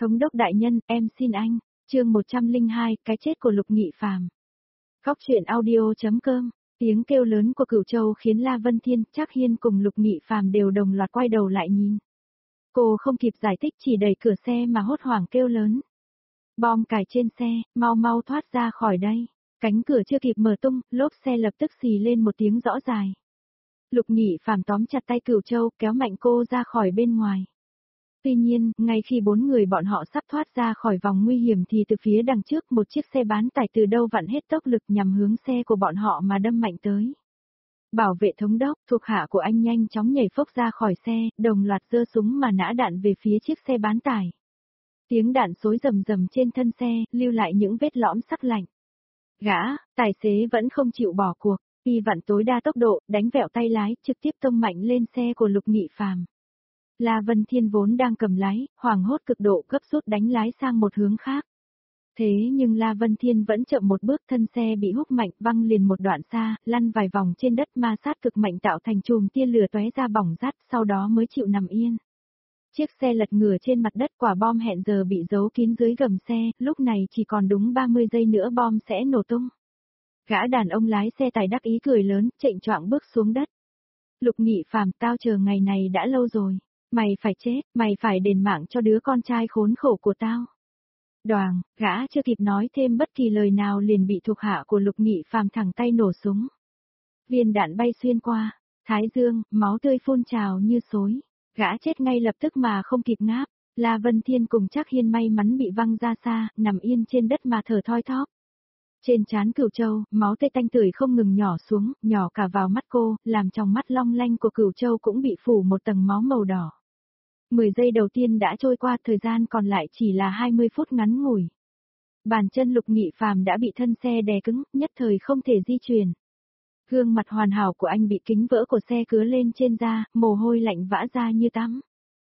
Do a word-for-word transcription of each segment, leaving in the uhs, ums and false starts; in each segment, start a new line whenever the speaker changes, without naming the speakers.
Thống đốc đại nhân, em xin anh. Chương một trăm lẻ hai, cái chết của Lục Nghị Phàm. Góc truyện audio chấm com. Tiếng kêu lớn của Cửu Châu khiến La Vân Thiên, Trác Hiên cùng Lục Nghị Phàm đều đồng loạt quay đầu lại nhìn. Cô không kịp giải thích chỉ đẩy cửa xe mà hốt hoảng kêu lớn. Bom cài trên xe, mau mau thoát ra khỏi đây. Cánh cửa chưa kịp mở tung, lốp xe lập tức xì lên một tiếng rõ dài. Lục Nghị Phàm tóm chặt tay Cửu Châu kéo mạnh cô ra khỏi bên ngoài. Tuy nhiên, ngay khi bốn người bọn họ sắp thoát ra khỏi vòng nguy hiểm thì từ phía đằng trước một chiếc xe bán tải từ đâu vặn hết tốc lực nhằm hướng xe của bọn họ mà đâm mạnh tới. Bảo vệ thống đốc, thuộc hạ của anh nhanh chóng nhảy phốc ra khỏi xe, đồng loạt giơ súng mà nã đạn về phía chiếc xe bán tải. Tiếng đạn xối rầm rầm trên thân xe, lưu lại những vết lõm sắc lạnh. Gã, tài xế vẫn không chịu bỏ cuộc, y vặn tối đa tốc độ, đánh vẹo tay lái, trực tiếp tông mạnh lên xe của Lục Nghị Phàm. La Vân Thiên vốn đang cầm lái, hoảng hốt cực độ gấp rút đánh lái sang một hướng khác. Thế nhưng La Vân Thiên vẫn chậm một bước, thân xe bị húc mạnh văng liền một đoạn xa, lăn vài vòng trên đất ma sát cực mạnh tạo thành chùm tia lửa tóe ra bỏng rát, sau đó mới chịu nằm yên. Chiếc xe lật ngửa trên mặt đất, quả bom hẹn giờ bị giấu kín dưới gầm xe, lúc này chỉ còn đúng ba mươi giây nữa bom sẽ nổ tung. Gã đàn ông lái xe tải đắc ý cười lớn, chệnh choạng bước xuống đất. Lục Nghị Phàm, tao chờ ngày này đã lâu rồi. Mày phải chết, mày phải đền mạng cho đứa con trai khốn khổ của tao. Đoàng, gã chưa kịp nói thêm bất kỳ lời nào liền bị thuộc hạ của Lục Nghị Phàm thẳng tay nổ súng. Viên đạn bay xuyên qua, thái dương, máu tươi phun trào như xối. Gã chết ngay lập tức mà không kịp ngáp. La Vân Thiên cùng Trác Hiên may mắn bị văng ra xa, nằm yên trên đất mà thở thoi thóp. Trên trán Cửu Châu, máu tươi tanh tưởi không ngừng nhỏ xuống, nhỏ cả vào mắt cô, làm trong mắt long lanh của Cửu Châu cũng bị phủ một tầng máu màu đỏ. mười giây đầu tiên đã trôi qua, thời gian còn lại chỉ là hai mươi phút ngắn ngủi. Bàn chân Lục Nghị Phàm đã bị thân xe đè cứng, nhất thời không thể di chuyển. Gương mặt hoàn hảo của anh bị kính vỡ của xe cứa lên trên da, mồ hôi lạnh vã ra như tắm.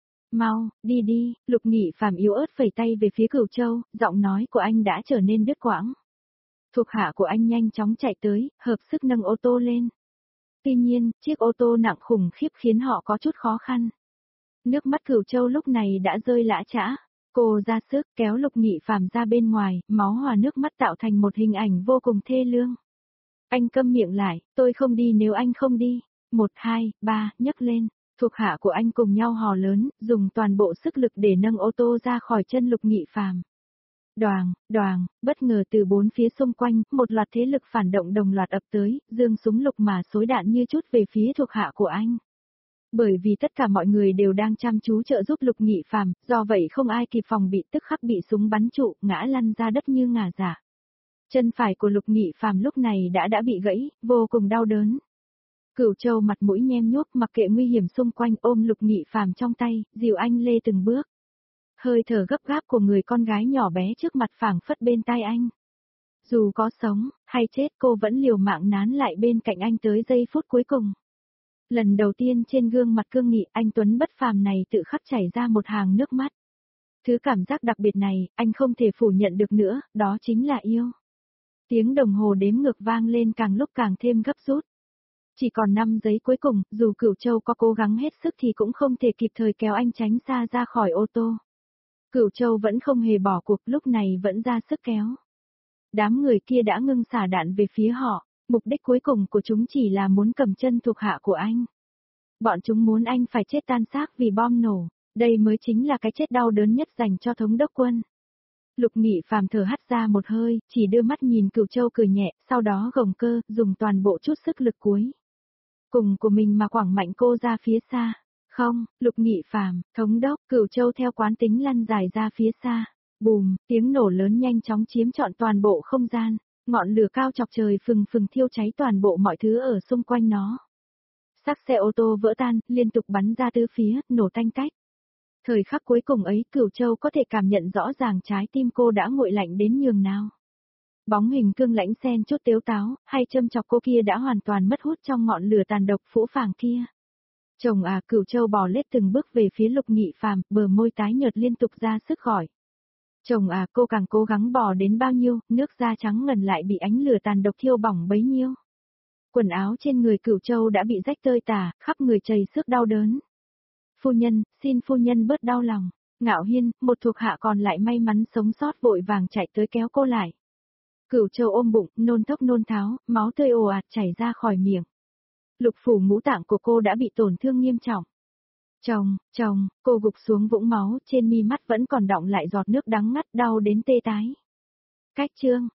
Mau, đi đi, Lục Nghị Phàm yếu ớt phẩy tay về phía Cửu Châu, giọng nói của anh đã trở nên đứt quãng. Thuộc hạ của anh nhanh chóng chạy tới, hợp sức nâng ô tô lên. Tuy nhiên, chiếc ô tô nặng khủng khiếp khiến họ có chút khó khăn. Nước mắt Cửu Châu lúc này đã rơi lã chã. Cô ra sức kéo Lục Nghị Phàm ra bên ngoài, máu hòa nước mắt tạo thành một hình ảnh vô cùng thê lương. Anh câm miệng lại, tôi không đi nếu anh không đi. Một, hai, ba, nhấc lên. Thuộc hạ của anh cùng nhau hò lớn, dùng toàn bộ sức lực để nâng ô tô ra khỏi chân Lục Nghị Phàm. Đoàng, đoàng, bất ngờ từ bốn phía xung quanh, một loạt thế lực phản động đồng loạt ập tới, giương súng lục mà xối đạn như chút về phía thuộc hạ của anh. Bởi vì tất cả mọi người đều đang chăm chú trợ giúp Lục Nghị Phàm, do vậy không ai kịp phòng bị, tức khắc bị súng bắn trụ, ngã lăn ra đất như ngả dạ. Chân phải của Lục Nghị Phàm lúc này đã đã bị gãy, vô cùng đau đớn. Cửu Châu mặt mũi nhem nhuốc mặc kệ nguy hiểm xung quanh ôm Lục Nghị Phàm trong tay, dìu anh lê từng bước. Hơi thở gấp gáp của người con gái nhỏ bé trước mặt phảng phất bên tai anh. Dù có sống, hay chết cô vẫn liều mạng nán lại bên cạnh anh tới giây phút cuối cùng. Lần đầu tiên trên gương mặt cương nghị anh Tuấn bất phàm này tự khắc chảy ra một hàng nước mắt. Thứ cảm giác đặc biệt này, anh không thể phủ nhận được nữa, đó chính là yêu. Tiếng đồng hồ đếm ngược vang lên càng lúc càng thêm gấp rút. Chỉ còn năm giây cuối cùng, dù Cửu Châu có cố gắng hết sức thì cũng không thể kịp thời kéo anh tránh xa ra khỏi ô tô. Cửu Châu vẫn không hề bỏ cuộc, lúc này vẫn ra sức kéo. Đám người kia đã ngưng xả đạn về phía họ, mục đích cuối cùng của chúng chỉ là muốn cầm chân thuộc hạ của anh. Bọn chúng muốn anh phải chết tan xác vì bom nổ, đây mới chính là cái chết đau đớn nhất dành cho thống đốc quân. Lục Nghị Phàm thở hắt ra một hơi, chỉ đưa mắt nhìn Cửu Châu cười nhẹ, sau đó gồng cơ, dùng toàn bộ chút sức lực cuối cùng của mình mà quẳng mạnh cô ra phía xa. Không, Lục Nghị Phàm, thống đốc, Cửu Châu theo quán tính lăn dài ra phía xa. Bùm, tiếng nổ lớn nhanh chóng chiếm trọn toàn bộ không gian, ngọn lửa cao chọc trời phừng phừng thiêu cháy toàn bộ mọi thứ ở xung quanh nó. Xác xe ô tô vỡ tan, liên tục bắn ra tứ phía, nổ tanh tách. Thời khắc cuối cùng ấy, Cửu Châu có thể cảm nhận rõ ràng trái tim cô đã nguội lạnh đến nhường nào. Bóng hình cương lãnh xen chút tếu táo, hay châm chọc cô kia đã hoàn toàn mất hút trong ngọn lửa tàn độc phũ phàng kia. Chồng à, Cửu Châu bò lết từng bước về phía Lục Nghị Phàm, bờ môi tái nhợt liên tục ra sức gọi. Chồng à, cô càng cố gắng bò đến bao nhiêu, nước da trắng ngần lại bị ánh lửa tàn độc thiêu bỏng bấy nhiêu. Quần áo trên người Cửu Châu đã bị rách tơi tả, khắp người chảy xước đau đớn. Phu nhân, xin phu nhân bớt đau lòng. Ngạo Hiên, một thuộc hạ còn lại may mắn sống sót vội vàng chạy tới kéo cô lại. Cửu Châu ôm bụng, nôn thốc nôn tháo, máu tươi ồ ạt chảy ra khỏi miệng. Lục phủ ngũ tạng của cô đã bị tổn thương nghiêm trọng. Chồng, chồng, cô gục xuống vũng máu, trên mi mắt vẫn còn đọng lại giọt nước đắng ngắt đau đến tê tái. Cách chương